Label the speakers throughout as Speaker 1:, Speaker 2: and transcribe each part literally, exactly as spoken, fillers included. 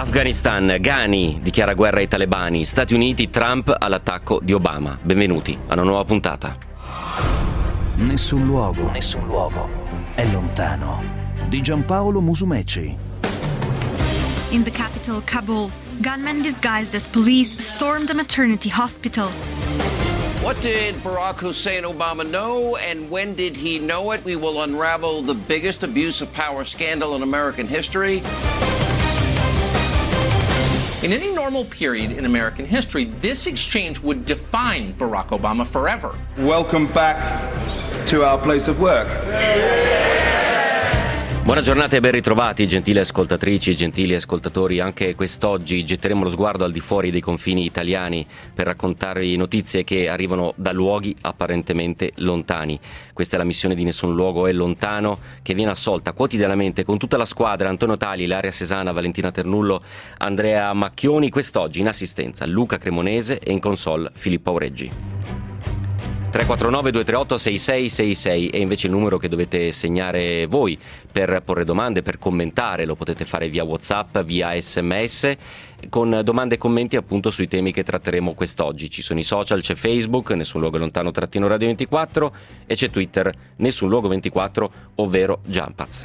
Speaker 1: Afghanistan, Ghani dichiara guerra ai talebani, Stati Uniti, Trump all'attacco di Obama. Benvenuti a una nuova puntata.
Speaker 2: Nessun luogo, nessun luogo è lontano. Di Giampaolo Musumeci.
Speaker 3: In the capital, Kabul, gunmen disguised as police stormed a maternity hospital.
Speaker 4: What did Barack Hussein Obama know, and when did he know it? We will unravel the biggest abuse of power scandal in American history.
Speaker 5: In any normal period in American history, this exchange would define Barack Obama forever.
Speaker 6: Welcome back to our place of work.
Speaker 1: Buona giornata e ben ritrovati, gentili ascoltatrici, gentili ascoltatori. Anche quest'oggi getteremo lo sguardo al di fuori dei confini italiani per raccontarvi notizie che arrivano da luoghi apparentemente lontani. Questa è la missione di Nessun Luogo è Lontano, che viene assolta quotidianamente con tutta la squadra: Antonio Tali, Ilaria Sesana, Valentina Ternullo, Andrea Macchioni. Quest'oggi in assistenza Luca Cremonese e in console Filippo Aureggi. tre quattro nove due tre otto sei sei sei sei è invece il numero che dovete segnare voi per porre domande, per commentare. Lo potete fare via WhatsApp, via sms, con domande e commenti appunto sui temi che tratteremo quest'oggi. Ci sono i social, c'è Facebook, Nessun Luogo Lontano trattino Radio ventiquattro, e c'è Twitter, Nessun Luogo ventiquattro, ovvero Jumpaz.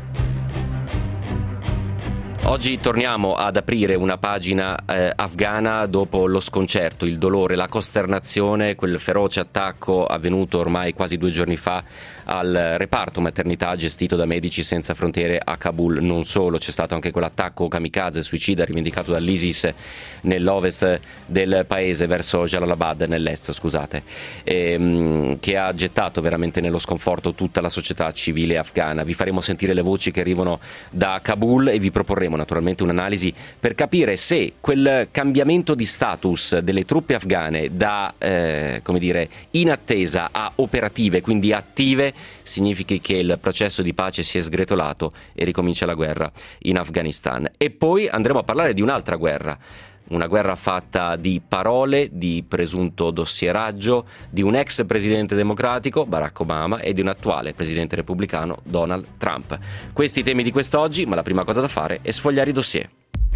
Speaker 1: Oggi torniamo ad aprire una pagina eh, afghana dopo lo sconcerto, il dolore, la costernazione, quel feroce attacco avvenuto ormai quasi due giorni fa al reparto maternità gestito da Medici Senza Frontiere a Kabul. Non solo, c'è stato anche quell'attacco kamikaze suicida rivendicato dall'ISIS nell'ovest del paese, verso Jalalabad, nell'est, scusate, ehm, che ha gettato veramente nello sconforto tutta la società civile afghana. Vi faremo sentire le voci che arrivano da Kabul e vi proporremo naturalmente un'analisi per capire se quel cambiamento di status delle truppe afghane da eh, come dire in attesa a operative, quindi attive, significhi che il processo di pace si è sgretolato e ricomincia la guerra in Afghanistan. E poi andremo a parlare di un'altra guerra. Una guerra fatta di parole, di presunto dossieraggio, di un ex presidente democratico, Barack Obama, e di un attuale presidente repubblicano, Donald Trump. Questi i temi di quest'oggi, ma la prima cosa da fare è sfogliare i dossier.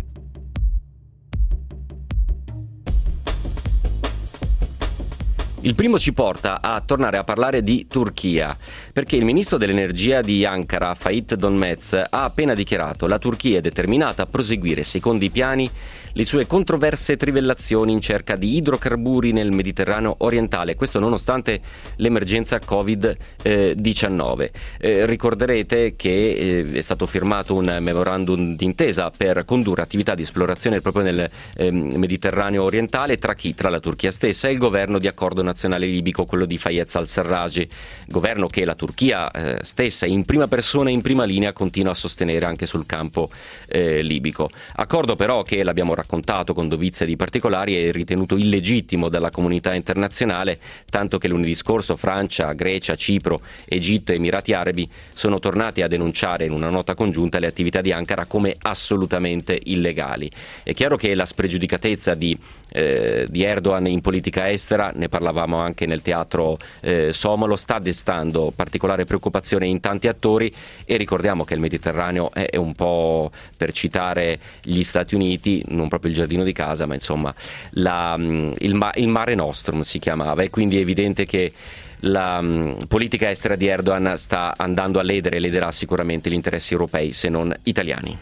Speaker 1: Il primo ci porta a tornare a parlare di Turchia, perché il ministro dell'energia di Ankara, Fait Donmez, ha appena dichiarato: la Turchia è determinata a proseguire secondo i piani le sue controverse trivellazioni in cerca di idrocarburi nel Mediterraneo orientale, questo nonostante l'emergenza covid diciannove. Eh, ricorderete che eh, è stato firmato un memorandum d'intesa per condurre attività di esplorazione proprio nel eh, Mediterraneo orientale tra chi? Tra la Turchia stessa e il governo di accordo nazionale libico, quello di Fayez al-Sarraj, governo che la Turchia eh, stessa in prima persona e in prima linea continua a sostenere anche sul campo eh, libico. Accordo però che, l'abbiamo raccontato con dovizia di particolari, è ritenuto illegittimo dalla comunità internazionale, tanto che lunedì scorso Francia, Grecia, Cipro, Egitto e Emirati Arabi sono tornati a denunciare in una nota congiunta le attività di Ankara come assolutamente illegali. È chiaro che la spregiudicatezza di, eh, di Erdogan in politica estera, ne parlavamo anche nel teatro eh, somalo, sta destando particolare preoccupazione in tanti attori, e ricordiamo che il Mediterraneo è, è un po', per citare gli Stati Uniti, non proprio il giardino di casa, ma insomma la, il, ma, il Mare Nostrum si chiamava, e quindi è evidente che la um, politica estera di Erdogan sta andando a ledere e lederà sicuramente gli interessi europei, se non italiani.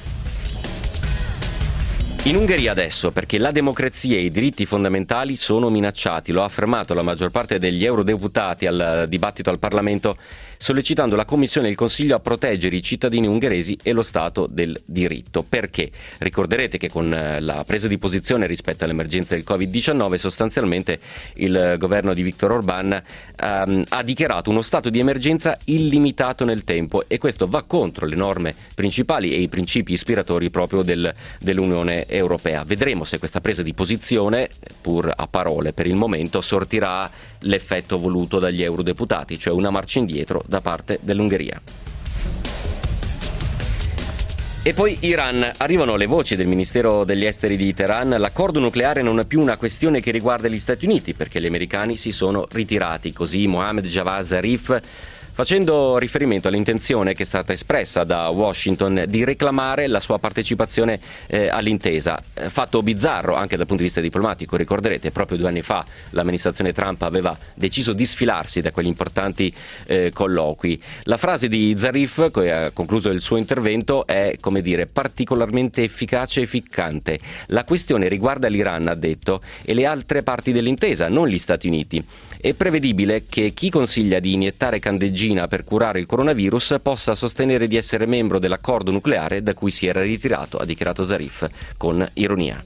Speaker 1: In Ungheria adesso, perché la democrazia e i diritti fondamentali sono minacciati, lo ha affermato la maggior parte degli eurodeputati al dibattito al Parlamento, sollecitando la Commissione e il Consiglio a proteggere i cittadini ungheresi e lo Stato del diritto. Perché? Ricorderete che con la presa di posizione rispetto all'emergenza del covid diciannove, sostanzialmente il governo di Viktor Orbán um, ha dichiarato uno stato di emergenza illimitato nel tempo, e questo va contro le norme principali e i principi ispiratori proprio del, dell'Unione Europea. Vedremo se questa presa di posizione, pur a parole per il momento, sortirà l'effetto voluto dagli eurodeputati, cioè una marcia indietro da parte dell'Ungheria. E poi Iran. Arrivano le voci del Ministero degli Esteri di Teheran: l'accordo nucleare non è più una questione che riguarda gli Stati Uniti, perché gli americani si sono ritirati. Così Mohammad Javad Zarif, facendo riferimento all'intenzione che è stata espressa da Washington di reclamare la sua partecipazione eh, all'intesa. Eh, fatto bizzarro anche dal punto di vista diplomatico, ricorderete, proprio due anni fa l'amministrazione Trump aveva deciso di sfilarsi da quegli importanti eh, colloqui. La frase di Zarif, che ha concluso il suo intervento, è, come dire, particolarmente efficace e ficcante. La questione riguarda l'Iran, ha detto, e le altre parti dell'intesa, non gli Stati Uniti. È prevedibile che chi consiglia di iniettare candeggina per curare il coronavirus possa sostenere di essere membro dell'accordo nucleare da cui si era ritirato, ha dichiarato Zarif con ironia.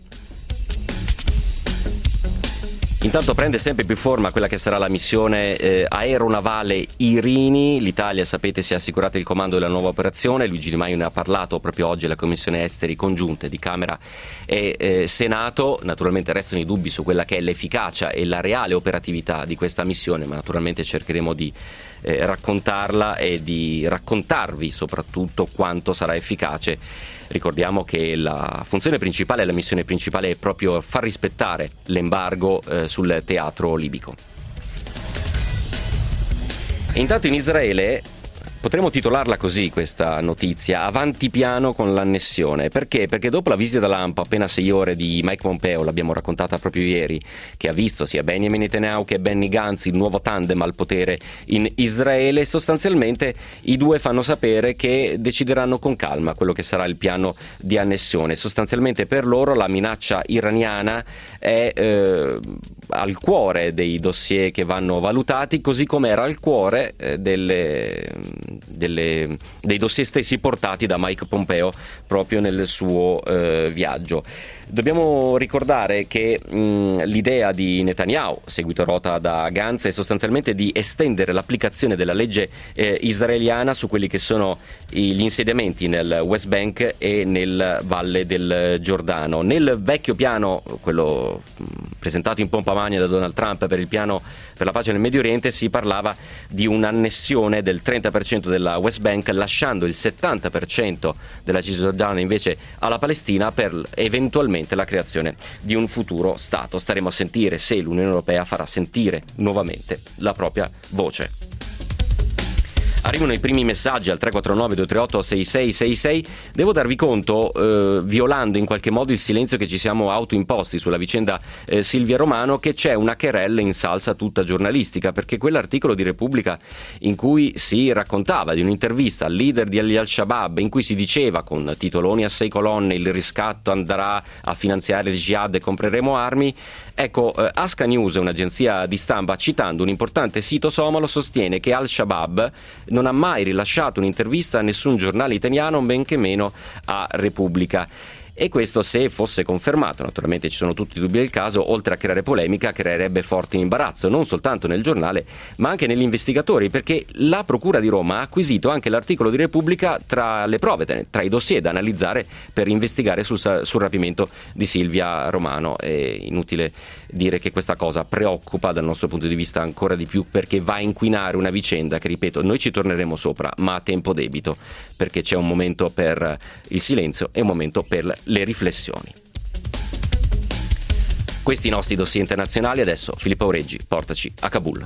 Speaker 1: Intanto prende sempre più forma quella che sarà la missione eh, aeronavale Irini. L'Italia, sapete, si è assicurata il comando della nuova operazione. Luigi Di Maio ne ha parlato proprio oggi alla Commissione Esteri congiunte di Camera e eh, Senato. Naturalmente restano i dubbi su quella che è l'efficacia e la reale operatività di questa missione, ma naturalmente cercheremo di eh, raccontarla e di raccontarvi soprattutto quanto sarà efficace. Ricordiamo che la funzione principale, la missione principale è proprio far rispettare l'embargo eh, sul teatro libico. E intanto in Israele potremmo titolarla così questa notizia: avanti piano con l'annessione. Perché? Perché dopo la visita da lampo appena sei ore di Mike Pompeo, l'abbiamo raccontata proprio ieri, che ha visto sia Benjamin Netanyahu che Benny Gantz, il nuovo tandem al potere in Israele, sostanzialmente i due fanno sapere che decideranno con calma quello che sarà il piano di annessione. Sostanzialmente per loro la minaccia iraniana è eh, al cuore dei dossier che vanno valutati, così come era al cuore eh, delle Delle, dei dossier stessi portati da Mike Pompeo proprio nel suo eh, viaggio. Dobbiamo ricordare che mh, l'idea di Netanyahu, seguito rota da Gantz, è sostanzialmente di estendere l'applicazione della legge eh, israeliana su quelli che sono gli insediamenti nel West Bank e nel Valle del Giordano. Nel vecchio piano, quello mh, presentato in pompa magna da Donald Trump per il piano per la pace nel Medio Oriente, si parlava di un'annessione del trenta per cento della West Bank, lasciando il settanta per cento della Cisgiordania invece alla Palestina per eventualmente la creazione di un futuro Stato. Staremo a sentire se l'Unione Europea farà sentire nuovamente la propria voce. Arrivano i primi messaggi al tre quattro nove due tre otto sei sei sei sei. Devo darvi conto, eh, violando in qualche modo il silenzio che ci siamo autoimposti sulla vicenda eh, Silvia Romano, che c'è una querella in salsa tutta giornalistica, perché quell'articolo di Repubblica in cui si raccontava di un'intervista al leader di Al-Shabaab, in cui si diceva con titoloni a sei colonne il riscatto andrà a finanziare il jihad e compreremo armi. Ecco, eh, Aska News, un'agenzia di stampa, citando un importante sito somalo, sostiene che Al-Shabaab non ha mai rilasciato un'intervista a nessun giornale italiano, men che meno a Repubblica. E questo, se fosse confermato, naturalmente ci sono tutti i dubbi del caso, oltre a creare polemica, creerebbe forte imbarazzo, non soltanto nel giornale, ma anche negli investigatori, perché la Procura di Roma ha acquisito anche l'articolo di Repubblica tra le prove, tra i dossier da analizzare per investigare sul, sul rapimento di Silvia Romano. È inutile dire che questa cosa preoccupa dal nostro punto di vista ancora di più, perché va a inquinare una vicenda che, ripeto, noi ci torneremo sopra, ma a tempo debito, perché c'è un momento per il silenzio e un momento per le riflessioni. Questi i nostri dossier internazionali. Adesso Filippo Aureggi, portaci a Kabul.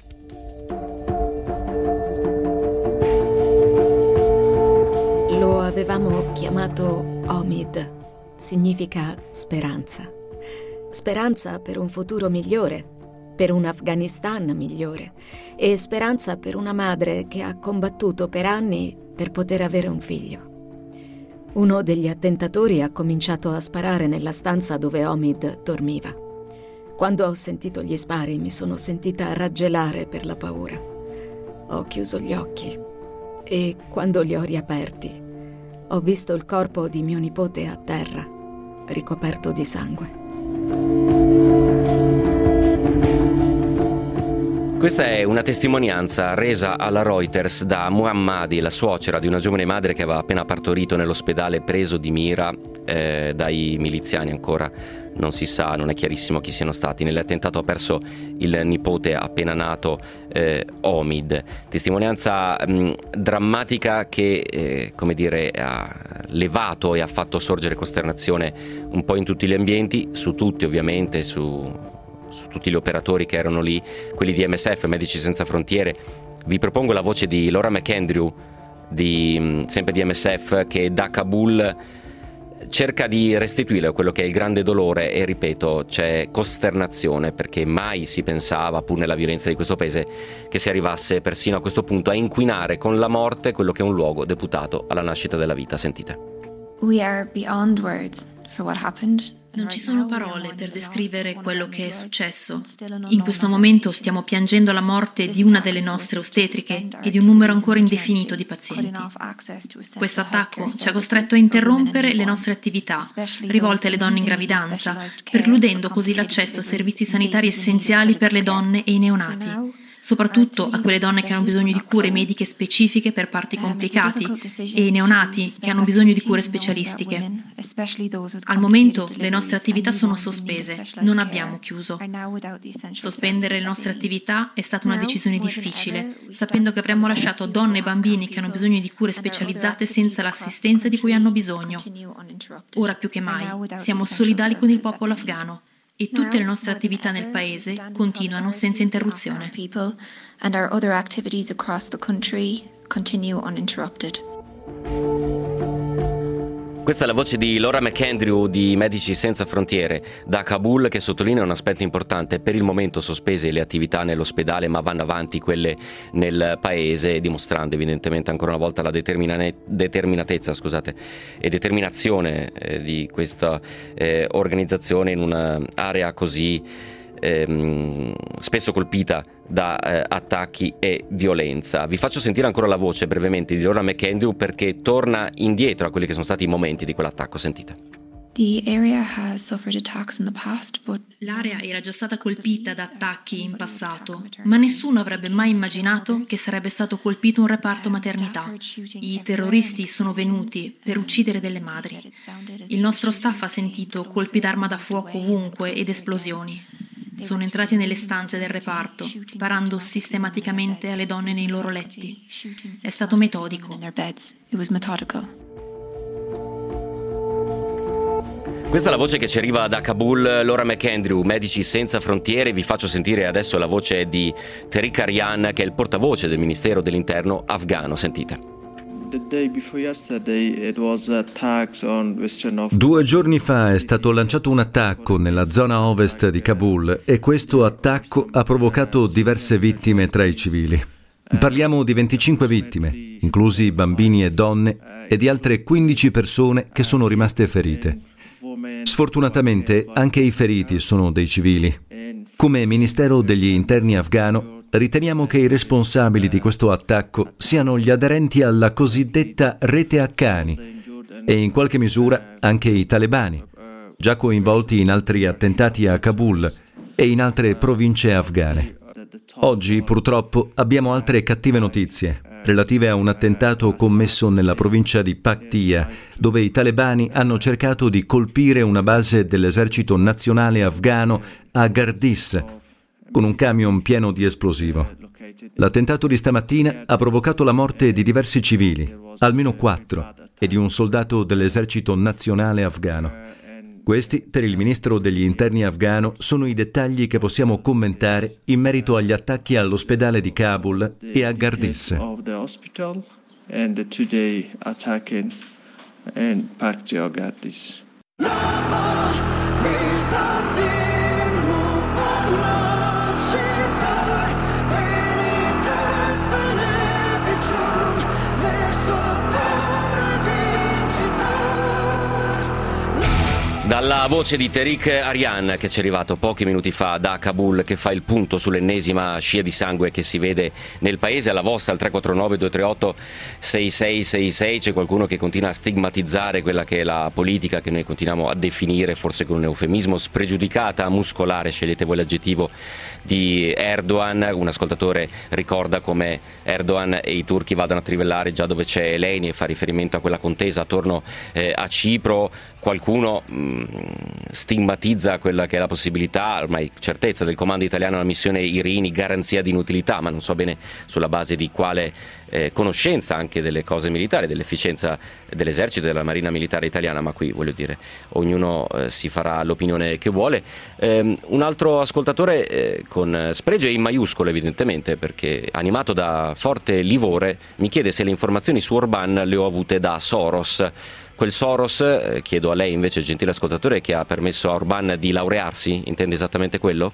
Speaker 7: Lo avevamo chiamato Omid, significa speranza. Speranza per un futuro migliore, per un Afghanistan migliore e speranza per una madre che ha combattuto per anni per poter avere un figlio. Uno degli attentatori ha cominciato a sparare nella stanza dove Omid dormiva. Quando ho sentito gli spari mi sono sentita raggelare per la paura. Ho chiuso gli occhi e quando li ho riaperti ho visto il corpo di mio nipote a terra, ricoperto di sangue.
Speaker 1: Questa è una testimonianza resa alla Reuters da Muhammadi, la suocera di una giovane madre che aveva appena partorito nell'ospedale preso di mira eh, dai miliziani. Ancora non si sa, non è chiarissimo chi siano stati. Nell'attentato ha perso il nipote appena nato, eh, Omid. Testimonianza mh, drammatica che, eh, come dire, ha levato e ha fatto sorgere costernazione un po' in tutti gli ambienti, su tutti ovviamente, su... su tutti gli operatori che erano lì, quelli di M S F, Medici Senza Frontiere, Vi propongo la voce di Laura McAndrew, di, sempre di M S F, che da Kabul cerca di restituire quello che è il grande dolore e, ripeto, c'è costernazione perché mai si pensava, pur nella violenza di questo paese, che si arrivasse persino a questo punto a inquinare con la morte quello che è un luogo deputato alla nascita della vita. Sentite.
Speaker 8: We are beyond words for what happened.
Speaker 9: Non ci sono parole per descrivere quello che è successo. In questo momento stiamo piangendo la morte di una delle nostre ostetriche e di un numero ancora indefinito di pazienti. Questo attacco ci ha costretto a interrompere le nostre attività, rivolte alle donne in gravidanza, precludendo così l'accesso a servizi sanitari essenziali per le donne e i neonati, soprattutto a quelle donne che hanno bisogno di cure mediche specifiche per parti complicati e i neonati che hanno bisogno di cure specialistiche. Al momento le nostre attività sono sospese, non abbiamo chiuso. Sospendere le nostre attività è stata una decisione difficile, sapendo che avremmo lasciato donne e bambini che hanno bisogno di cure specializzate senza l'assistenza di cui hanno bisogno. Ora più che mai siamo solidali con il popolo afghano e tutte le nostre attività nel paese continuano senza interruzione.
Speaker 8: And our other activities across the country continue uninterrupted.
Speaker 1: Questa è la voce di Laura McAndrew di Medici Senza Frontiere da Kabul, che sottolinea un aspetto importante: per il momento sospese le attività nell'ospedale, ma vanno avanti quelle nel paese, dimostrando evidentemente ancora una volta la determina- determinatezza scusate, e determinazione eh, di questa eh, organizzazione in un'area così ehm, spesso colpita da eh, attacchi e violenza. Vi faccio sentire ancora la voce brevemente di Laura McAndrew perché torna indietro a quelli che sono stati i momenti di quell'attacco. Sentite.
Speaker 8: The area has suffered attacks in the past, but
Speaker 9: L'area era già stata colpita da attacchi in passato, ma nessuno avrebbe mai immaginato che sarebbe stato colpito un reparto maternità. I terroristi sono venuti per uccidere delle madri. Il nostro staff ha sentito colpi d'arma da fuoco ovunque ed esplosioni. Sono entrati nelle stanze del reparto, sparando sistematicamente alle donne nei loro letti. È stato metodico.
Speaker 1: Questa è la voce che ci arriva da Kabul, Laura McAndrew, Medici Senza Frontiere. Vi faccio sentire adesso la voce di Tariq Aryan, che è il portavoce del Ministero dell'Interno afghano. Sentite.
Speaker 10: Due giorni fa è stato lanciato un attacco nella zona ovest di Kabul e questo attacco ha provocato diverse vittime tra i civili. Parliamo di venticinque vittime, inclusi bambini e donne, e di altre quindici persone che sono rimaste ferite. Sfortunatamente anche i feriti sono dei civili. Come Ministero degli Interni afghano riteniamo che i responsabili di questo attacco siano gli aderenti alla cosiddetta rete Haqqani e in qualche misura anche i talebani, già coinvolti in altri attentati a Kabul e in altre province afghane. Oggi purtroppo abbiamo altre cattive notizie relative a un attentato commesso nella provincia di Paktia, dove i talebani hanno cercato di colpire una base dell'esercito nazionale afghano a Gardis con un camion pieno di esplosivo. L'attentato di stamattina ha provocato la morte di diversi civili, almeno quattro, e di un soldato dell'esercito nazionale afghano. Questi, per il ministro degli interni afghano, sono i dettagli che possiamo commentare in merito agli attacchi all'ospedale di Kabul e a Gardis.
Speaker 1: Dalla voce di Tariq Aryan, che ci è arrivato pochi minuti fa da Kabul, che fa il punto sull'ennesima scia di sangue che si vede nel paese. Alla vostra al tre quattro nove due tre otto sei sei sei sei c'è qualcuno che continua a stigmatizzare quella che è la politica che noi continuiamo a definire, forse con un eufemismo, spregiudicata, muscolare, scegliete voi l'aggettivo, di Erdogan. Un ascoltatore ricorda come Erdogan e i turchi vadano a trivellare già dove c'è Eleni e fa riferimento a quella contesa attorno eh, a Cipro. Qualcuno mh, stigmatizza quella che è la possibilità, ormai certezza, del comando italiano alla missione Irini, garanzia di inutilità, ma non so bene sulla base di quale eh, conoscenza anche delle cose militari, dell'efficienza dell'esercito e della marina militare italiana, ma qui voglio dire ognuno eh, si farà l'opinione che vuole. Eh, un altro ascoltatore eh, con spregio e in maiuscolo evidentemente, perché animato da forte livore, mi chiede se le informazioni su Orban le ho avute da Soros. Quel Soros, eh, chiedo a lei invece, gentile ascoltatore, che ha permesso a Orban di laurearsi, intende esattamente quello?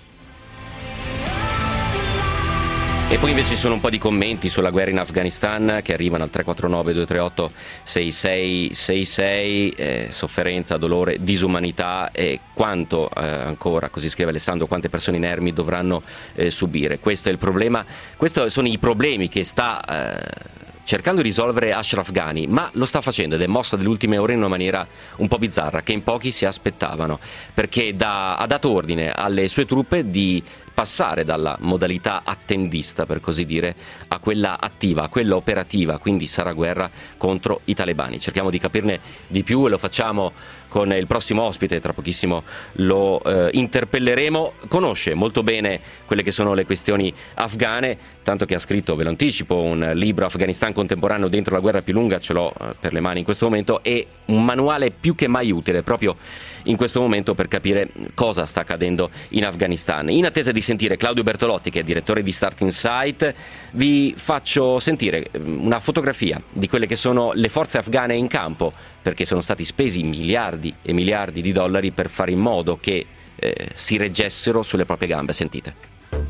Speaker 1: E poi invece ci sono un po' di commenti sulla guerra in Afghanistan che arrivano al tre quattro nove due tre otto sei sei sei sei, eh, sofferenza, dolore, disumanità e quanto eh, ancora, così scrive Alessandro, quante persone inermi dovranno eh, subire. Questo è il problema, questi sono i problemi che sta eh, cercando di risolvere Ashraf Ghani, ma lo sta facendo ed è mossa delle ultime ore in una maniera un po' bizzarra che in pochi si aspettavano, perché da, ha dato ordine alle sue truppe di passare dalla modalità attendista, per così dire, a quella attiva, a quella operativa, quindi sarà guerra contro i talebani. Cerchiamo di capirne di più e lo facciamo con il prossimo ospite, tra pochissimo lo eh, interpelleremo. Conosce molto bene quelle che sono le questioni afghane, tanto che ha scritto, ve lo anticipo, un libro Afghanistan contemporaneo dentro la guerra più lunga, ce l'ho eh, per le mani in questo momento, e un manuale più che mai utile proprio in questo momento per capire cosa sta accadendo in Afghanistan. In attesa di sentire Claudio Bertolotti, che è direttore di Start Insight, vi faccio sentire una fotografia di quelle che sono le forze afghane in campo, perché sono stati spesi miliardi e miliardi di dollari per fare in modo che eh, si reggessero sulle proprie gambe. Sentite.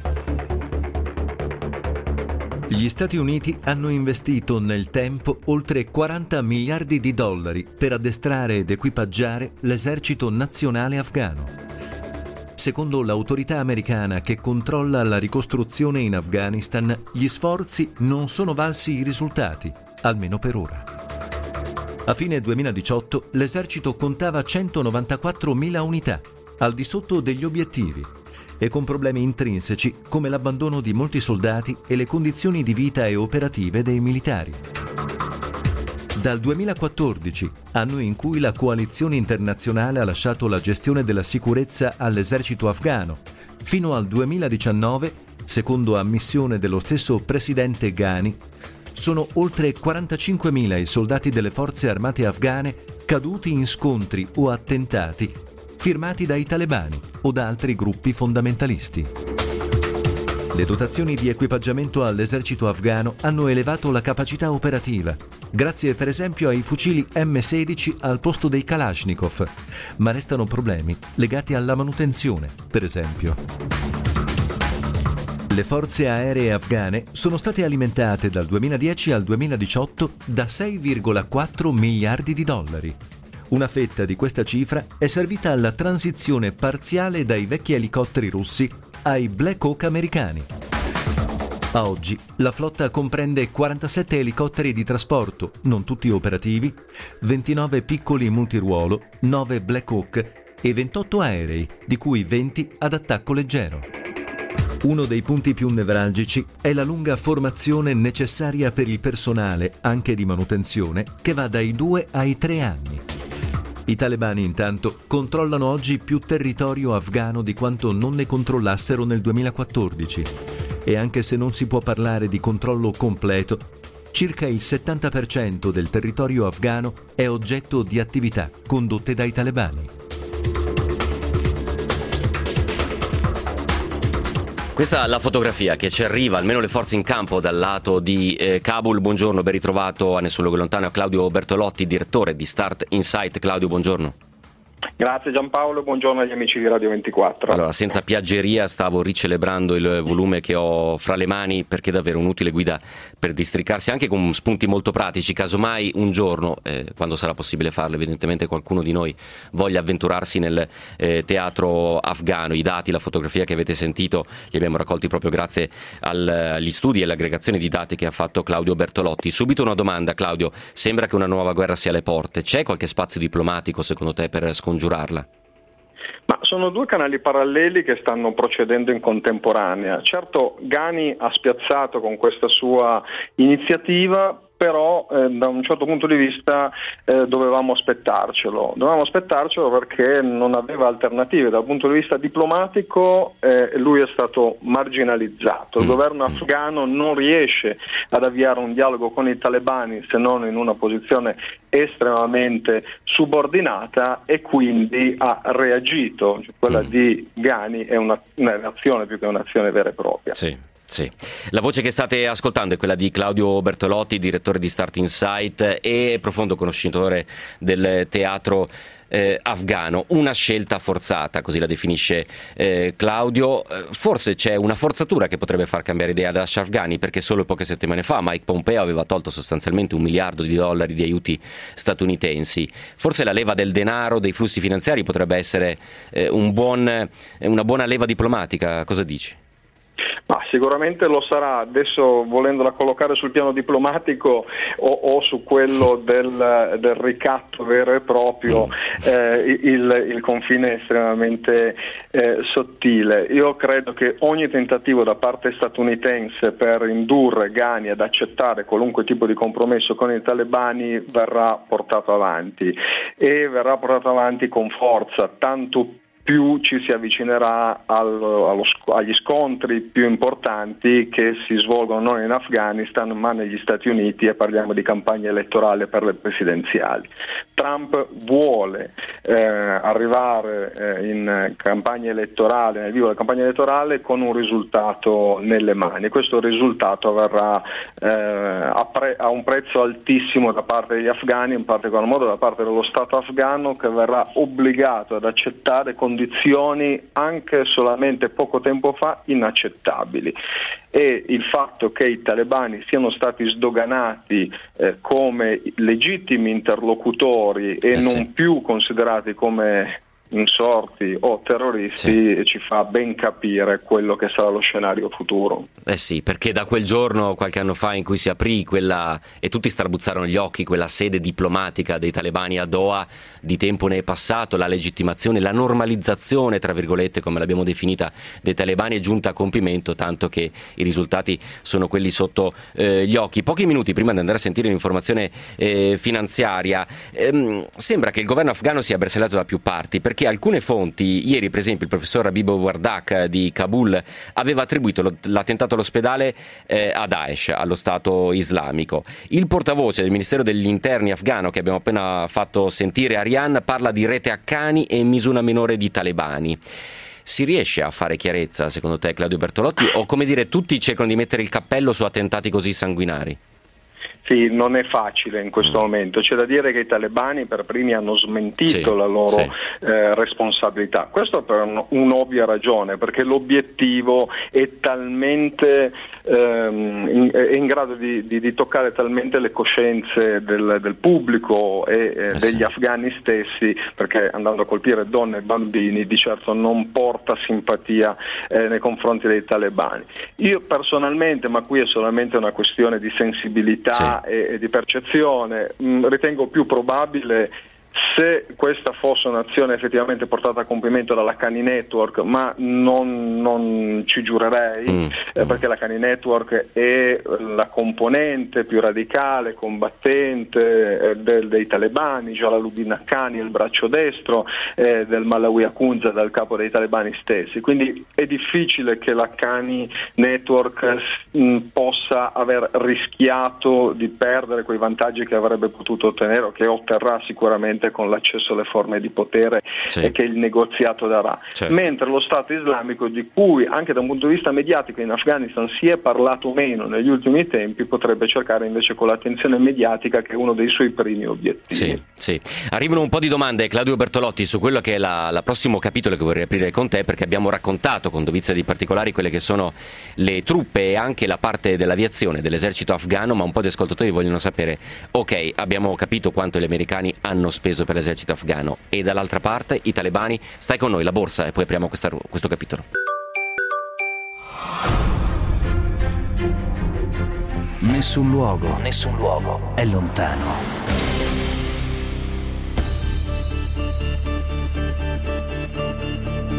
Speaker 10: Gli Stati Uniti hanno investito nel tempo oltre quaranta miliardi di dollari per addestrare ed equipaggiare l'esercito nazionale afghano. Secondo l'autorità americana che controlla la ricostruzione in Afghanistan, gli sforzi non sono valsi i risultati, almeno per ora. A fine duemiladiciotto l'esercito contava centonovantaquattromila unità, al di sotto degli obiettivi, e con problemi intrinseci come l'abbandono di molti soldati e le condizioni di vita e operative dei militari. Dal duemilaquattordici, anno in cui la coalizione internazionale ha lasciato la gestione della sicurezza all'esercito afghano, fino al duemiladiciannove, secondo ammissione dello stesso presidente Ghani, sono oltre quarantacinquemila i soldati delle forze armate afghane caduti in scontri o attentati firmati dai talebani o da altri gruppi fondamentalisti. Le dotazioni di equipaggiamento all'esercito afghano hanno elevato la capacità operativa, grazie per esempio ai fucili emme sedici al posto dei Kalashnikov, ma restano problemi legati alla manutenzione, per esempio. Le forze aeree afghane sono state alimentate dal duemiladieci al duemiladiciotto da sei virgola quattro miliardi di dollari. Una fetta di questa cifra è servita alla transizione parziale dai vecchi elicotteri russi ai Black Hawk americani. A oggi la flotta comprende quarantasette elicotteri di trasporto, non tutti operativi, ventinove piccoli multiruolo, nove Black Hawk e ventotto aerei, di cui venti ad attacco leggero. Uno dei punti più nevralgici è la lunga formazione necessaria per il personale, anche di manutenzione, che va dai due ai tre anni. I talebani intanto controllano oggi più territorio afghano di quanto non ne controllassero nel duemilaquattordici e anche se non si può parlare di controllo completo, circa il settanta per cento del territorio afghano è oggetto di attività condotte dai talebani.
Speaker 1: Questa è la fotografia che ci arriva, almeno le forze in campo dal lato di eh, Kabul. Buongiorno, ben ritrovato a Nessun Luogo Lontano a Claudio Bertolotti, direttore di Start Insight. Claudio, buongiorno.
Speaker 11: Grazie Giampaolo, buongiorno agli amici di Radio ventiquattro.
Speaker 1: Allora, senza piaggeria, stavo ricelebrando il volume che ho fra le mani perché è davvero un'utile guida per districarsi, anche con spunti molto pratici. Casomai un giorno, eh, quando sarà possibile farlo, evidentemente qualcuno di noi voglia avventurarsi nel eh, teatro afghano. I dati, la fotografia che avete sentito li abbiamo raccolti proprio grazie al, agli studi e all'aggregazione di dati che ha fatto Claudio Bertolotti. Subito una domanda, Claudio, sembra che una nuova guerra sia alle porte. C'è qualche spazio diplomatico secondo te per scongiurarla?
Speaker 11: Ma sono due canali paralleli che stanno procedendo in contemporanea. Certo, Ghani ha spiazzato con questa sua iniziativa però eh, da un certo punto di vista eh, dovevamo aspettarcelo. Dovevamo aspettarcelo perché non aveva alternative. Dal punto di vista diplomatico eh, lui è stato marginalizzato. Il mm. governo afghano non riesce ad avviare un dialogo con i talebani se non in una posizione estremamente subordinata, e quindi ha reagito. Cioè, quella mm. di Ghani è una, una reazione più che un'azione vera e propria.
Speaker 1: Sì. Sì. La voce che state ascoltando è quella di Claudio Bertolotti, direttore di Start Insight e profondo conoscitore del teatro eh, afghano. Una scelta forzata, così la definisce eh, Claudio. Forse c'è una forzatura che potrebbe far cambiare idea ad Ashraf Ghani, perché solo poche settimane fa Mike Pompeo aveva tolto sostanzialmente un miliardo di dollari di aiuti statunitensi. Forse la leva del denaro, dei flussi finanziari potrebbe essere eh, un buon, una buona leva diplomatica. Cosa dici?
Speaker 11: Ma sicuramente lo sarà. Adesso, volendola collocare sul piano diplomatico o, o su quello del, del ricatto vero e proprio, eh, il, il confine è estremamente eh, sottile. Io credo che ogni tentativo da parte statunitense per indurre Ghani ad accettare qualunque tipo di compromesso con i talebani verrà portato avanti, e verrà portato avanti con forza, tanto più ci si avvicinerà al, allo, agli scontri più importanti che si svolgono non in Afghanistan ma negli Stati Uniti, e parliamo di campagna elettorale per le presidenziali. Trump vuole eh, arrivare eh, in campagna elettorale, nel vivo della campagna elettorale, con un risultato nelle mani. Questo risultato avverrà eh, a, pre- a un prezzo altissimo da parte degli afghani, in particolar modo da parte dello Stato afghano, che verrà obbligato ad accettare condizioni anche solamente poco tempo fa inaccettabili. E il fatto che i talebani siano stati sdoganati eh, come legittimi interlocutori e
Speaker 1: eh
Speaker 11: non
Speaker 1: sì.
Speaker 11: più considerati come insorti o terroristi sì. ci fa ben capire quello che sarà lo scenario futuro.
Speaker 1: Eh sì, perché da quel giorno, qualche anno fa, in cui si aprì quella, e tutti strabuzzarono gli occhi, quella sede diplomatica dei talebani a Doha, di tempo ne è passato. La legittimazione, la normalizzazione, tra virgolette, come l'abbiamo definita, dei talebani è giunta a compimento, tanto che i risultati sono quelli sotto eh, gli occhi. Pochi minuti prima di andare a sentire l'informazione eh, finanziaria, ehm, sembra che il governo afghano sia bersagliato da più parti, perché alcune fonti, ieri per esempio il professor Habib Wardak di Kabul aveva attribuito lo, l'attentato all'ospedale eh, a Daesh, allo Stato islamico. Il portavoce del Ministero degli Interni afghano, che abbiamo appena fatto sentire, Arian, parla di rete Haqqani e misura minore di talebani. Si riesce a fare chiarezza, secondo te, Claudio Bertolotti, o, come dire, tutti cercano di mettere il cappello su attentati così sanguinari?
Speaker 11: Sì, non è facile in questo mm. momento. C'è da dire che i talebani per primi hanno smentito sì, la loro sì. eh, responsabilità. Questo per un, un'ovvia ragione, perché l'obiettivo è talmente ehm, in, è in grado di, di, di toccare talmente le coscienze del, del pubblico e eh, eh degli sì. afghani stessi, perché andando a colpire donne e bambini di certo non porta simpatia eh, nei confronti dei talebani. Io personalmente, ma qui è solamente una questione di sensibilità sì. e di percezione, mh, ritengo più probabile, se questa fosse un'azione effettivamente portata a compimento dalla Haqqani Network, ma non, non ci giurerei, mm. eh, perché la Haqqani Network è la componente più radicale, combattente eh, del, dei talebani. Jalaluddin Haqqani è il braccio destro eh, del Malawi Akunza, dal capo dei talebani stessi, quindi è difficile che la Haqqani Network mh, possa aver rischiato di perdere quei vantaggi che avrebbe potuto ottenere, o che otterrà sicuramente con l'accesso alle forme di potere sì. e che il negoziato darà. Certo. Mentre lo Stato islamico, di cui anche da un punto di vista mediatico in Afghanistan si è parlato meno negli ultimi tempi, potrebbe cercare invece con l'attenzione mediatica, che è uno dei suoi primi obiettivi.
Speaker 1: Sì, sì. Arrivano un po' di domande, Claudio Bertolotti, su quello che è la, la prossimo capitolo che vorrei aprire con te, perché abbiamo raccontato con dovizia di particolari quelle che sono le truppe e anche la parte dell'aviazione dell'esercito afghano, ma un po' di ascoltatori vogliono sapere: ok, abbiamo capito quanto gli americani hanno speso per l'esercito afghano, e dall'altra parte i talebani. Stai con noi, la borsa, e poi apriamo questa, questo capitolo.
Speaker 2: Nessun luogo, nessun luogo è lontano.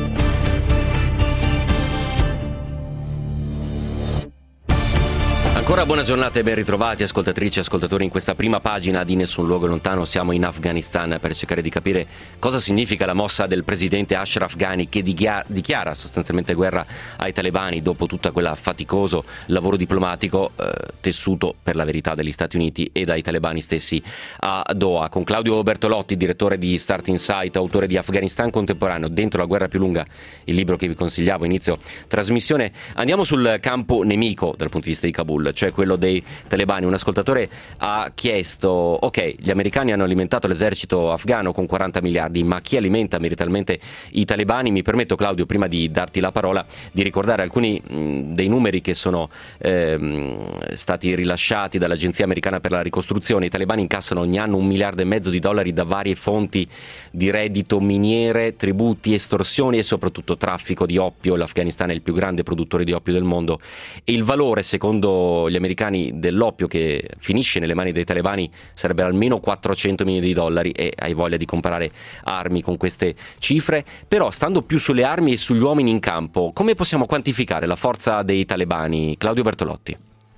Speaker 1: Ancora Ancora buona giornata e ben ritrovati ascoltatrici e ascoltatori in questa prima pagina di Nessun luogo lontano. Siamo in Afghanistan per cercare di capire cosa significa la mossa del presidente Ashraf Ghani, che dichiara sostanzialmente guerra ai talebani dopo tutto quel faticoso lavoro diplomatico eh, tessuto per la verità dagli Stati Uniti e dai talebani stessi a Doha. Con Claudio Bertolotti, direttore di Start Insight, autore di Afghanistan contemporaneo, dentro la guerra più lunga, il libro che vi consigliavo inizio trasmissione, andiamo sul campo nemico dal punto di vista di Kabul, cioè quello dei talebani. Un ascoltatore ha chiesto: ok, gli americani hanno alimentato l'esercito afghano con quaranta miliardi, ma chi alimenta militarmente i talebani? Mi permetto, Claudio, prima di darti la parola, di ricordare alcuni mh, dei numeri che sono ehm, stati rilasciati dall'Agenzia Americana per la Ricostruzione. I talebani incassano ogni anno un miliardo e mezzo di dollari da varie fonti di reddito: miniere, tributi, estorsioni e soprattutto traffico di oppio. L'Afghanistan è il più grande produttore di oppio del mondo e il valore, secondo gli americani, dell'oppio che finisce nelle mani dei talebani sarebbe almeno quattrocento milioni di dollari, e hai voglia di comprare armi con queste cifre. Però, stando più sulle armi e sugli uomini in campo, come possiamo quantificare la forza dei talebani? Claudio Bertolotti.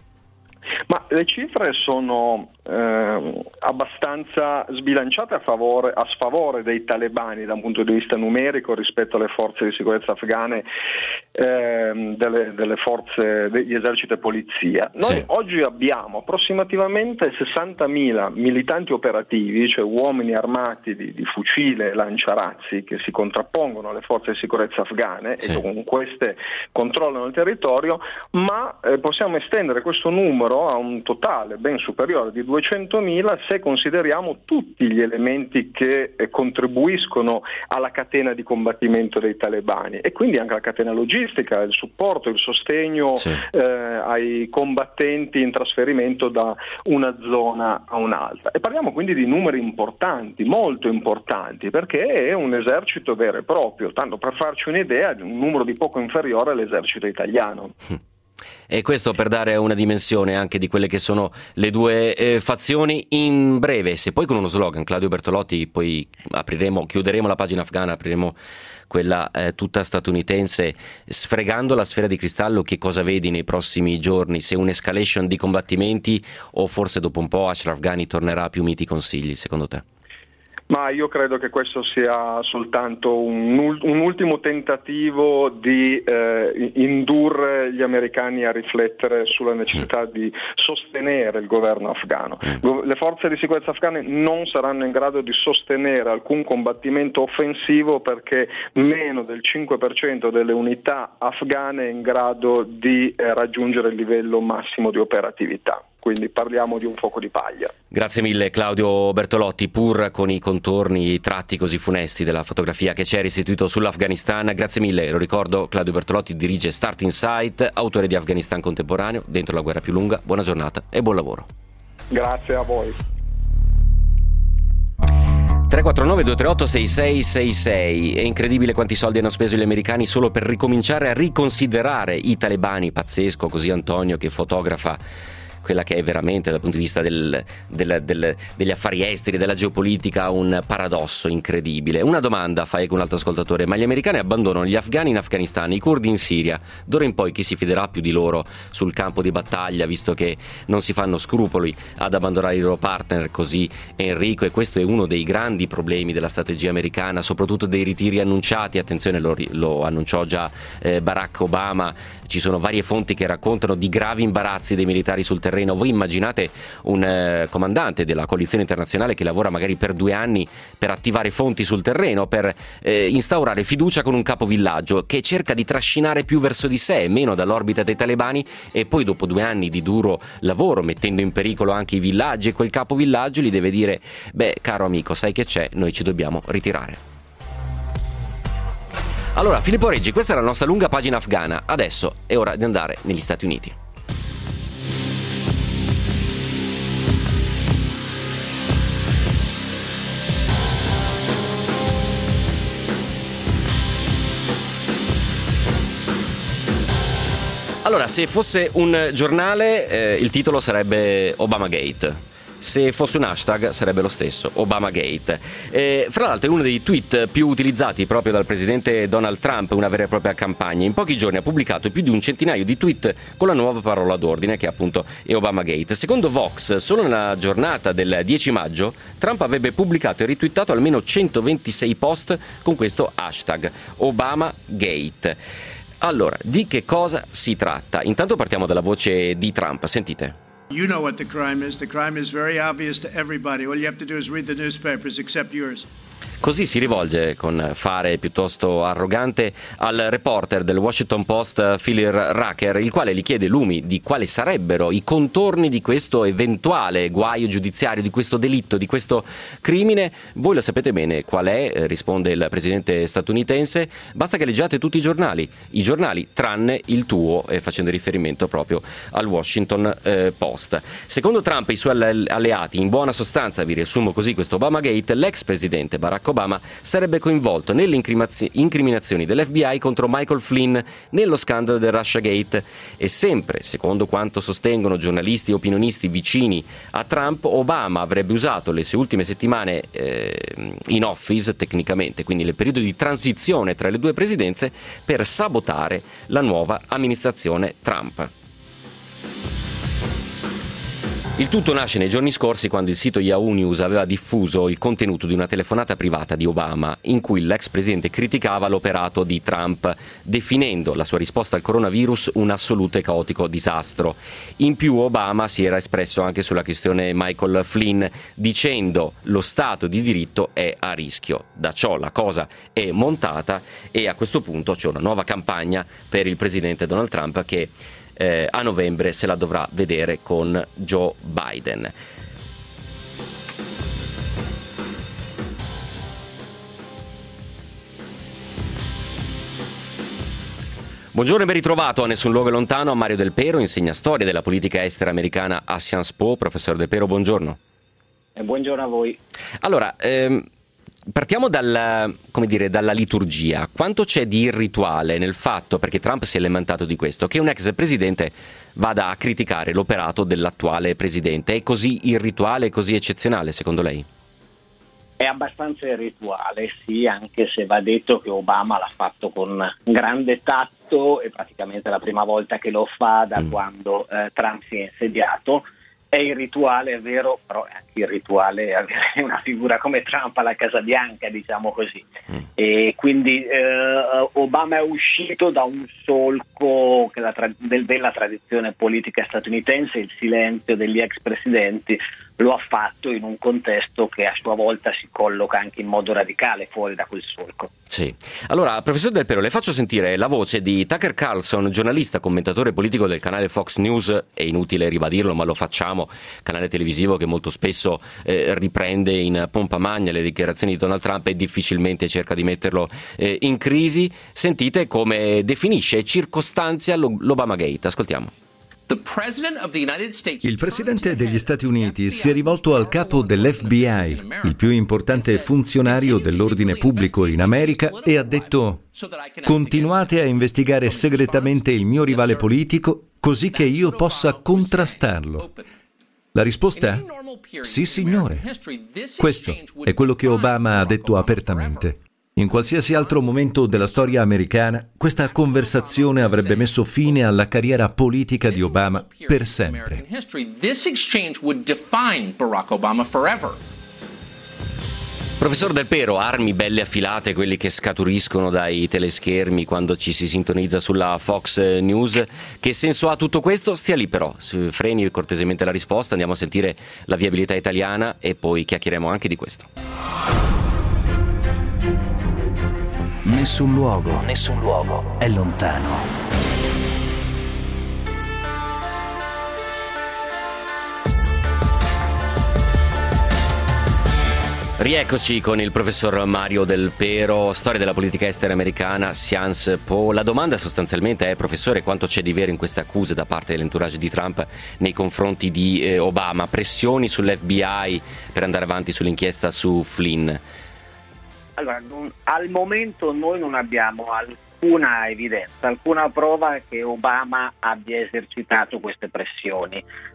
Speaker 11: Ma le cifre sono eh, abbastanza sbilanciate a, favore, a sfavore dei talebani da un punto di vista numerico rispetto alle forze di sicurezza afghane, eh, delle, delle forze degli esercito e polizia. Noi sì. oggi abbiamo approssimativamente sessantamila militanti operativi, cioè uomini armati di, di fucile e lanciarazzi, che si contrappongono alle forze di sicurezza afghane sì. e con queste controllano il territorio, ma eh, possiamo estendere questo numero a un totale ben superiore di duecentomila se consideriamo tutti gli elementi che eh, contribuiscono alla catena di combattimento dei talebani, e quindi anche la catena logistica, il supporto, il sostegno sì. eh, ai combattenti in trasferimento da una zona a un'altra. E parliamo quindi di numeri importanti, molto importanti, perché è un esercito vero e proprio, tanto per farci un'idea, di un numero di poco inferiore all'esercito italiano.
Speaker 1: E questo per dare una dimensione anche di quelle che sono le due eh, fazioni in breve. Se poi con uno slogan, Claudio Bertolotti, poi apriremo, chiuderemo la pagina afghana, apriremo quella eh, tutta statunitense, sfregando la sfera di cristallo. Che cosa vedi nei prossimi giorni? Se un'escalation di combattimenti, o forse dopo un po' Ashraf Ghani tornerà a più miti consigli, secondo te?
Speaker 11: Ma io credo che questo sia soltanto un, un ultimo tentativo di eh, indurre gli americani a riflettere sulla necessità di sostenere il governo afghano. Le forze di sicurezza afghane non saranno in grado di sostenere alcun combattimento offensivo, perché meno del cinque per cento delle unità afghane è in grado di eh, raggiungere il livello massimo di operatività. Quindi parliamo di un fuoco di paglia.
Speaker 1: Grazie mille Claudio Bertolotti, pur con i contorni, i tratti così funesti della fotografia che ci hai restituito sull'Afghanistan. Grazie mille, lo ricordo, Claudio Bertolotti dirige Start Insight, autore di Afghanistan contemporaneo, dentro la guerra più lunga. Buona giornata e buon lavoro.
Speaker 11: Grazie a voi.
Speaker 1: tre quattro nove due tre otto sei sei sei sei. È incredibile quanti soldi hanno speso gli americani solo per ricominciare a riconsiderare i talebani. Pazzesco, così Antonio che fotografa quella che è veramente, dal punto di vista del, del, del, degli affari esteri, della geopolitica, un paradosso incredibile. Una domanda fai con un altro ascoltatore: ma gli americani abbandonano gli afghani in Afghanistan, i curdi in Siria, d'ora in poi chi si fiderà più di loro sul campo di battaglia, visto che non si fanno scrupoli ad abbandonare i loro partner così, Enrico? E questo è uno dei grandi problemi della strategia americana, soprattutto dei ritiri annunciati. Attenzione, lo, lo annunciò già eh, Barack Obama. Ci sono varie fonti che raccontano di gravi imbarazzi dei militari sul terreno. Voi immaginate un eh, comandante della coalizione internazionale che lavora magari per due anni per attivare fonti sul terreno, per eh, instaurare fiducia con un capovillaggio che cerca di trascinare più verso di sé, meno dall'orbita dei talebani, e poi dopo due anni di duro lavoro, mettendo in pericolo anche i villaggi, e quel capovillaggio gli deve dire: beh, caro amico, sai che c'è, noi ci dobbiamo ritirare. Allora, Filippo Reggi, questa era la nostra lunga pagina afghana. Adesso è ora di andare negli Stati Uniti. Allora, se fosse un giornale, eh, il titolo sarebbe Obamagate. Se fosse un hashtag sarebbe lo stesso, Obamagate. Eh, fra l'altro è uno dei tweet più utilizzati proprio dal presidente Donald Trump, una vera e propria campagna. In pochi giorni ha pubblicato più di un centinaio di tweet con la nuova parola d'ordine, che appunto è Obamagate. Secondo Vox, solo nella giornata del dieci maggio, Trump avrebbe pubblicato e ritwittato almeno centoventisei post con questo hashtag, Obamagate. Allora, di che cosa si tratta? Intanto partiamo dalla voce di Trump, sentite.
Speaker 12: You know what the crime is. The crime is very obvious to everybody. All you have to do is read the newspapers, except yours.
Speaker 1: Così si rivolge con fare piuttosto arrogante al reporter del Washington Post Phil Rucker, il quale gli chiede lumi di quali sarebbero i contorni di questo eventuale guaio giudiziario, di questo delitto, di questo crimine. Voi lo sapete bene qual è, risponde il presidente statunitense, basta che leggiate tutti i giornali, i giornali tranne il tuo, eh, facendo riferimento proprio al Washington eh, Post. Secondo Trump e i suoi alleati, in buona sostanza, vi riassumo così questo Obamagate, l'ex presidente Barack Obama sarebbe coinvolto nelle incriminazioni dell'F B I contro Michael Flynn nello scandalo del Russiagate e sempre, secondo quanto sostengono giornalisti e opinionisti vicini a Trump, Obama avrebbe usato le sue ultime settimane eh, in office, tecnicamente, quindi nel periodo di transizione tra le due presidenze, per sabotare la nuova amministrazione Trump. Il tutto nasce nei giorni scorsi quando il sito Yahoo News aveva diffuso il contenuto di una telefonata privata di Obama in cui l'ex presidente criticava l'operato di Trump, definendo la sua risposta al coronavirus un assoluto e caotico disastro. In più Obama si era espresso anche sulla questione Michael Flynn, dicendo lo Stato di diritto è a rischio. Da ciò la cosa è montata e a questo punto c'è una nuova campagna per il presidente Donald Trump che Eh, a novembre se la dovrà vedere con Joe Biden. Buongiorno e ben ritrovato a Nessun Luogo Lontano a Mario Del Pero, insegna storia della politica estera americana a Sciences Po. Professor Del Pero, buongiorno.
Speaker 13: E buongiorno a voi.
Speaker 1: Allora, ehm, partiamo dal, come dire, dalla liturgia. Quanto c'è di irrituale nel fatto, perché Trump si è lamentato di questo, che un ex presidente vada a criticare l'operato dell'attuale presidente? È così irrituale, così eccezionale secondo lei?
Speaker 13: È abbastanza irrituale, sì, anche se va detto che Obama l'ha fatto con grande tatto, è praticamente la prima volta che lo fa da mm. quando eh, Trump si è insediato. È irrituale, è vero, però è anche irrituale avere una figura come Trump alla Casa Bianca, diciamo così. Mm. E quindi eh, Obama è uscito da un solco che la tra- del, della tradizione politica statunitense, il silenzio degli ex presidenti lo ha fatto in un contesto che a sua volta si colloca anche in modo radicale fuori da quel solco.
Speaker 1: Sì. Allora, professor Del Pero, le faccio sentire la voce di Tucker Carlson, giornalista, commentatore politico del canale Fox News, è inutile ribadirlo ma lo facciamo, canale televisivo che molto spesso eh, riprende in pompa magna le dichiarazioni di Donald Trump e difficilmente cerca di metterlo eh, in crisi. Sentite come definisce e circostanzia l'Obamagate, ascoltiamo.
Speaker 10: Il presidente degli Stati Uniti si è rivolto al capo dell'F B I, il più importante funzionario dell'ordine pubblico in America, e ha detto: continuate a investigare segretamente il mio rivale politico così che io possa contrastarlo. La risposta è: sì, signore. Questo è quello che Obama ha detto apertamente. In qualsiasi altro momento della storia americana, questa conversazione avrebbe messo fine alla carriera politica di Obama per sempre.
Speaker 1: Professor Del Pero, armi belle affilate, quelli che scaturiscono dai teleschermi quando ci si sintonizza sulla Fox News. Che senso ha tutto questo? Stia lì però, freni cortesemente la risposta, andiamo a sentire la viabilità italiana e poi chiacchieremo anche di questo.
Speaker 2: Nessun luogo, nessun luogo è lontano.
Speaker 1: Rieccoci con il professor Mario Del Pero, storia della politica estera americana, Sciences Po. La domanda sostanzialmente è, professore, quanto c'è di vero in queste accuse da parte dell'entourage di Trump nei confronti di eh, Obama? Pressioni sull'F B I per andare avanti sull'inchiesta su Flynn?
Speaker 13: Allora, non, al momento noi non abbiamo alcuna evidenza, alcuna prova che Obama abbia esercitato queste pressioni.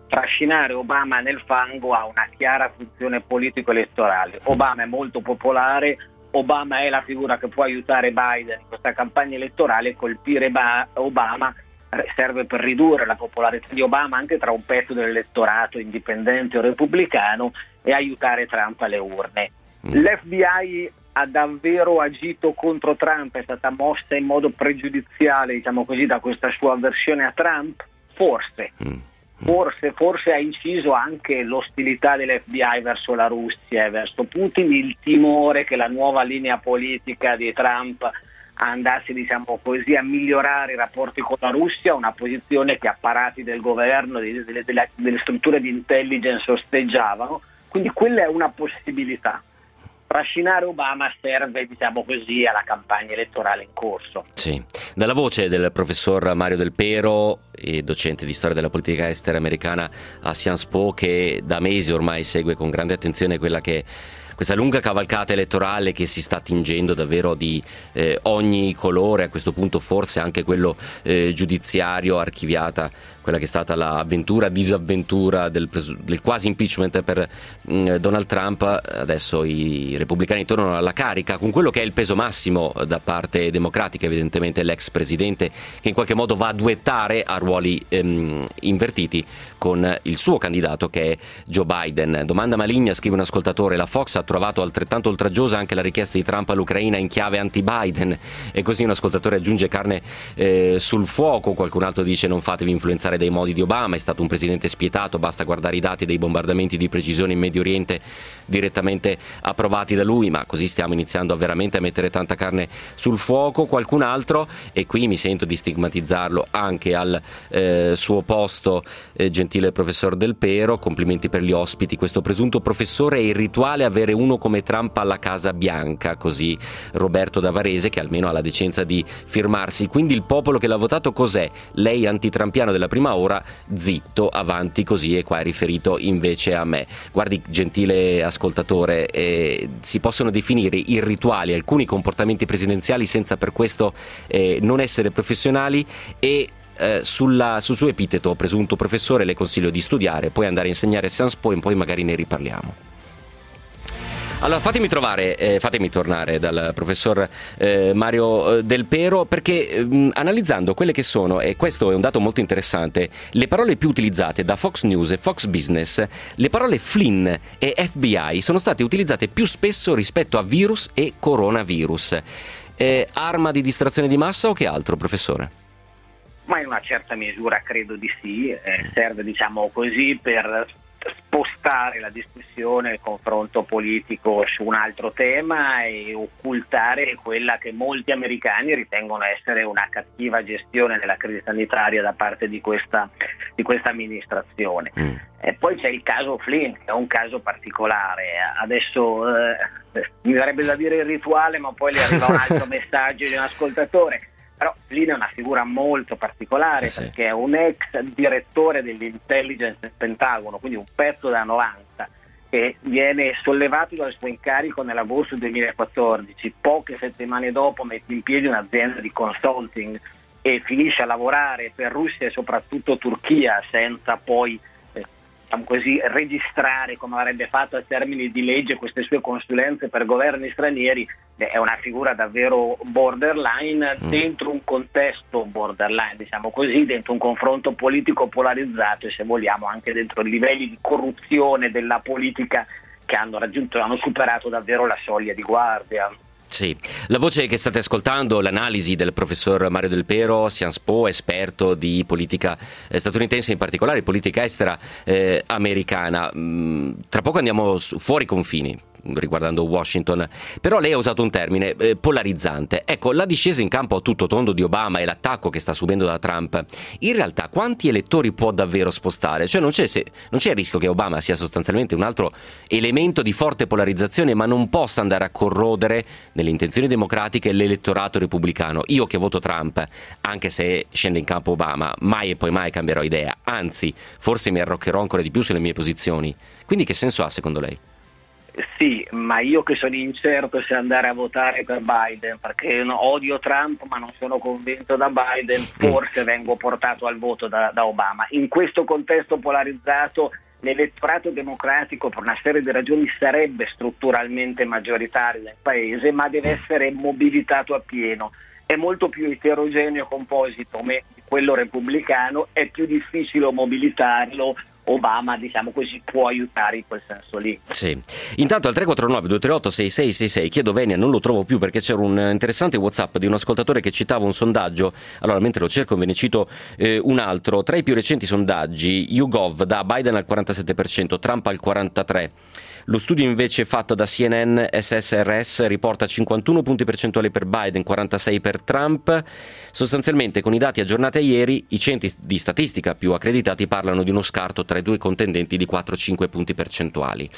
Speaker 13: trascinare Obama nel fango ha una chiara funzione politico-elettorale. Obama è molto popolare, Obama è la figura che può aiutare Biden in questa campagna elettorale. Colpire ba- Obama serve per ridurre la popolarità di Obama anche tra un pezzo dell'elettorato indipendente o repubblicano e aiutare Trump alle urne. L'F B I ha davvero agito contro Trump, è stata mossa in modo pregiudiziale, diciamo così, da questa sua avversione a Trump? Forse. Forse, forse ha inciso anche l'ostilità dell'F B I verso la Russia e verso Putin, il timore che la nuova linea politica di Trump andasse, diciamo così, a migliorare i rapporti con la Russia, una posizione che apparati del governo, delle, delle, delle strutture di intelligence osteggiavano. Quindi quella è una possibilità. Trascinare Obama serve, diciamo così, alla campagna elettorale in corso.
Speaker 1: Sì. Dalla voce del professor Mario Del Pero, e docente di storia della politica estera americana a Sciences Po, che da mesi ormai segue con grande attenzione quella che questa lunga cavalcata elettorale che si sta tingendo davvero di eh, ogni colore, a questo punto forse anche quello eh, giudiziario, archiviata quella che è stata l'avventura, disavventura del, del quasi impeachment per mh, Donald Trump. Adesso i repubblicani tornano alla carica con quello che è il peso massimo da parte democratica, evidentemente l'ex presidente, che in qualche modo va a duettare a ruoli ehm, invertiti con il suo candidato, che è Joe Biden. Domanda maligna, scrive un ascoltatore: la Fox ha trovato altrettanto oltraggiosa anche la richiesta di Trump all'Ucraina in chiave anti-Biden, e così un ascoltatore aggiunge carne eh, sul fuoco. Qualcun altro dice: non fatevi influenzare dai modi di Obama, è stato un presidente spietato, basta guardare i dati dei bombardamenti di precisione in Medio Oriente direttamente approvati da lui. Ma così stiamo iniziando a veramente a mettere tanta carne sul fuoco. Qualcun altro, e qui mi sento di stigmatizzarlo anche al eh, suo posto, eh, gentile professor Del Pero, complimenti per gli ospiti, questo presunto professore, è irrituale avere uno come Trump alla Casa Bianca, così Roberto da Varese, che almeno ha la decenza di firmarsi. Quindi il popolo che l'ha votato cos'è? Lei antitrampiano della prima ora, zitto, avanti così. E qua è riferito invece a me. Guardi, gentile ascoltatore, eh, si possono definire irrituali alcuni comportamenti presidenziali senza per questo eh, non essere professionali, e eh, sulla, sul suo epiteto presunto professore le consiglio di studiare, poi andare a insegnare a Sciences Po e poi magari ne riparliamo. Allora fatemi trovare, eh, fatemi tornare dal professor eh, Mario Del Pero, perché mh, analizzando quelle che sono, e questo è un dato molto interessante, le parole più utilizzate da Fox News e Fox Business, le parole Flynn e F B I sono state utilizzate più spesso rispetto a virus e coronavirus. Eh, arma di distrazione di massa o che altro, professore?
Speaker 13: Ma in una certa misura credo di sì, eh, serve, diciamo così, per spostare la discussione, il confronto politico su un altro tema e occultare quella che molti americani ritengono essere una cattiva gestione della crisi sanitaria da parte di questa, di questa amministrazione. Mm. E poi c'è il caso Flynn, che è un caso particolare. Adesso eh, mi verrebbe da dire irrituale, ma poi le arriva un altro messaggio di un ascoltatore. Però Flynn è una figura molto particolare, eh sì. perché è un ex direttore dell'intelligence del Pentagono, quindi un pezzo da novanta, che viene sollevato dal suo incarico nell'agosto duemilaquattordici. Poche settimane dopo mette in piedi un'azienda di consulting e finisce a lavorare per Russia e soprattutto Turchia, senza poi eh, diciamo così, registrare, come avrebbe fatto a termini di legge, queste sue consulenze per governi stranieri. È una figura davvero borderline dentro un contesto borderline, diciamo così, dentro un confronto politico polarizzato e, se vogliamo, anche dentro i livelli di corruzione della politica che hanno raggiunto, hanno superato davvero la soglia di guardia.
Speaker 1: Sì, la voce che state ascoltando, l'analisi del professor Mario Del Pero, Sciences Po, esperto di politica eh, statunitense, in particolare politica estera eh, americana. Mm, tra poco andiamo su, fuori confini, riguardando Washington, però lei ha usato un termine eh, polarizzante. Ecco, la discesa in campo a tutto tondo di Obama e l'attacco che sta subendo da Trump, in realtà quanti elettori può davvero spostare? Cioè non c'è, se, non c'è il rischio che Obama sia sostanzialmente un altro elemento di forte polarizzazione, ma non possa andare a corrodere nelle intenzioni democratiche l'elettorato repubblicano? Io che voto Trump, anche se scende in campo Obama, mai e poi mai cambierò idea, anzi forse mi arroccherò ancora di più sulle mie posizioni. Quindi che senso ha secondo lei?
Speaker 13: Sì, ma io che sono incerto se andare a votare per Biden, perché no, odio Trump ma non sono convinto da Biden, forse vengo portato al voto da, da Obama. In questo contesto polarizzato l'elettorato democratico per una serie di ragioni sarebbe strutturalmente maggioritario nel paese, ma deve essere mobilitato appieno. È molto più eterogeneo composito come quello repubblicano, è più difficile mobilitarlo. Obama, diciamo così, può aiutare in quel senso lì.
Speaker 1: Sì. Intanto al tre quattro nove due tre otto sei sei sei sei chiedo Venia, non lo trovo più perché c'era un interessante WhatsApp di un ascoltatore che citava un sondaggio. Allora, mentre lo cerco ve ne cito eh, un altro. Tra i più recenti sondaggi, YouGov dà Biden al quarantasette per cento, Trump al quarantatré per cento. Lo studio invece fatto da C N N S S R S riporta cinquantuno punti percentuali per Biden, quarantasei per Trump. Sostanzialmente, con i dati aggiornati a ieri, i centri di statistica più accreditati parlano di uno scarto tra i due contendenti di quattro cinque punti percentuali.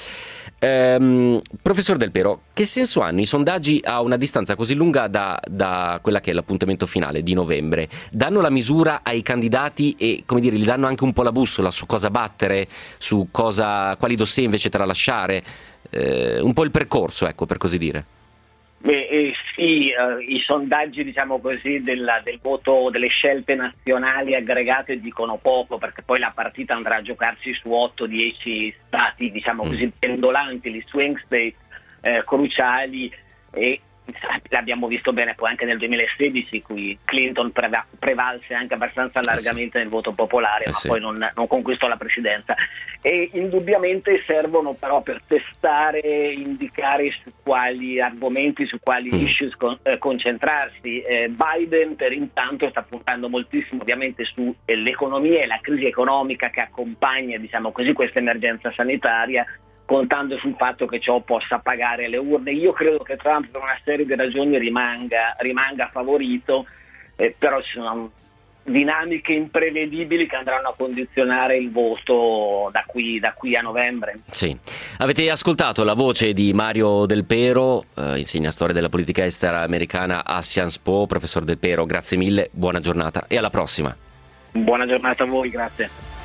Speaker 1: Ehm, professor Del Pero, che senso hanno i sondaggi a una distanza così lunga da, da quella che è l'appuntamento finale di novembre? Danno la misura ai candidati e, come dire, gli danno anche un po' la bussola su cosa battere, su cosa, quali dossier invece tralasciare? Eh, un po' il percorso, ecco, per così dire.
Speaker 13: Beh, eh, sì, eh, i sondaggi, diciamo così, della, del voto, delle scelte nazionali aggregate dicono poco, perché poi la partita andrà a giocarsi su otto dieci stati, diciamo così, mm. pendolanti, gli swing state eh, cruciali, e l'abbiamo visto bene poi anche nel duemilasedici, cui Clinton preva- prevalse anche abbastanza largamente eh sì. nel voto popolare, eh ma sì. poi non, non conquistò la presidenza. E indubbiamente servono però per testare, indicare su quali argomenti, su quali mm. issues con, eh, concentrarsi. Eh, Biden per intanto sta puntando moltissimo ovviamente sull'economia e la crisi economica che accompagna, diciamo così, questa emergenza sanitaria, contando sul fatto che ciò possa pagare le urne. Io credo che Trump per una serie di ragioni rimanga, rimanga favorito, eh, però ci sono dinamiche imprevedibili che andranno a condizionare il voto da qui, da qui a novembre.
Speaker 1: Sì. Avete ascoltato la voce di Mario Del Pero, eh, insegna storia della politica estera americana a Sciences Po. Professor Del Pero, grazie mille, buona giornata e alla prossima.
Speaker 13: Buona giornata a voi, grazie.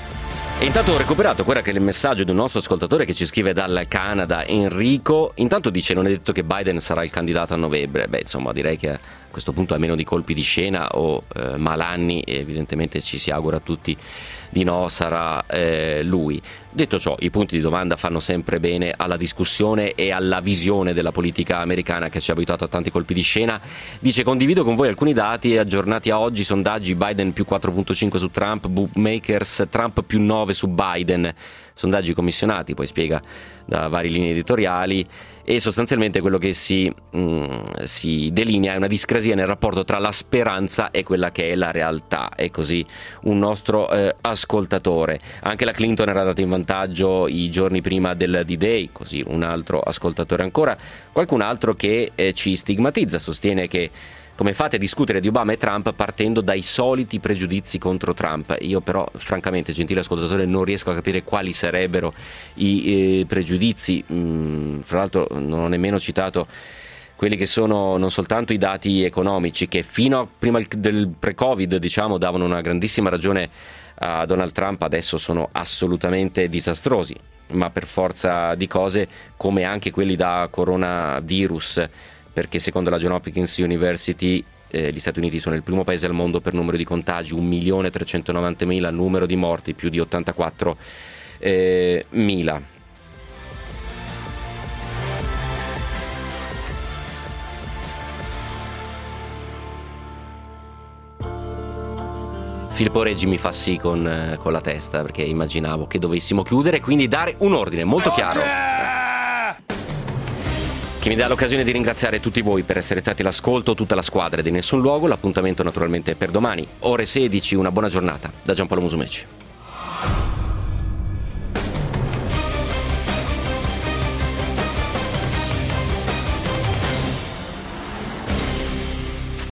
Speaker 1: E intanto ho recuperato quello che è il messaggio di un nostro ascoltatore che ci scrive dal Canada, Enrico. Intanto dice: non è detto che Biden sarà il candidato a novembre. Beh, insomma, direi che a questo punto, a meno di colpi di scena o eh, malanni, evidentemente ci si augura tutti di no, sarà eh, lui. Detto ciò, i punti di domanda fanno sempre bene alla discussione e alla visione della politica americana che ci ha abituato a tanti colpi di scena. Dice: condivido con voi alcuni dati aggiornati a oggi, sondaggi Biden più quattro virgola cinque su Trump, bookmakers Trump più nove su Biden, sondaggi commissionati, poi spiega da varie linee editoriali, e sostanzialmente quello che si, mh, si delinea è una discrasia nel rapporto tra la speranza e quella che è la realtà. È così un nostro eh, ascoltatore. Anche la Clinton era data in vantaggio i giorni prima del D-Day, così un altro ascoltatore ancora. Qualcun altro che eh, ci stigmatizza, sostiene che come fate a discutere di Obama e Trump partendo dai soliti pregiudizi contro Trump? Io però, francamente, gentile ascoltatore, non riesco a capire quali sarebbero i eh, pregiudizi. Mm, fra l'altro non ho nemmeno citato quelli che sono non soltanto i dati economici, che fino a prima del pre-Covid, diciamo, davano una grandissima ragione a Donald Trump, adesso sono assolutamente disastrosi, ma per forza di cose, come anche quelli da coronavirus, perché secondo la Johns Hopkins University eh, gli Stati Uniti sono il primo paese al mondo per numero di contagi, un milione trecentonovantamila, numero di morti più di ottantaquattro mila. Filippo Reggi mi fa sì con, eh, con la testa, perché immaginavo che dovessimo chiudere, quindi dare un ordine molto chiaro che mi dà l'occasione di ringraziare tutti voi per essere stati all'ascolto, tutta la squadra di Nessun Luogo. L'appuntamento naturalmente per domani, ore sedici. Una buona giornata da Giampaolo Musumeci.